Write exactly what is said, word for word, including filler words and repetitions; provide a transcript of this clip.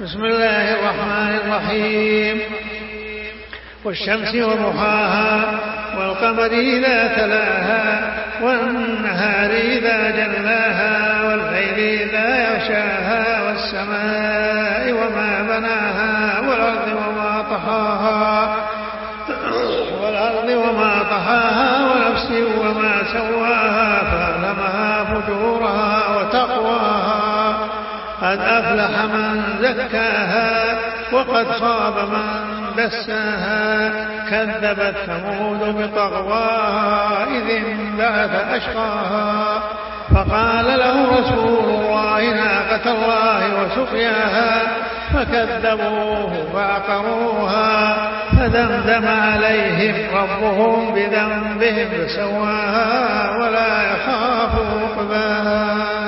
بسم الله الرحمن الرحيم. والشمس وضحاها والقمر إذا تلاها والنهار إذا جلاها والليل إذا يغشاها والسماء وما بناها والأرض وما طحاها والأرض وما طحاها ونفس وما سواها فألهمها فجورها وتقواها قد أفلح من زكاها وقد خاب من دساها كذبت ثمود بطغواها إذ انبعث أشقاها فقال له رسول الله ناقة الله وسقياها فكذبوه فعقروها فدمدم عليهم ربهم بذنبهم فسواها ولا يخاف عقباها.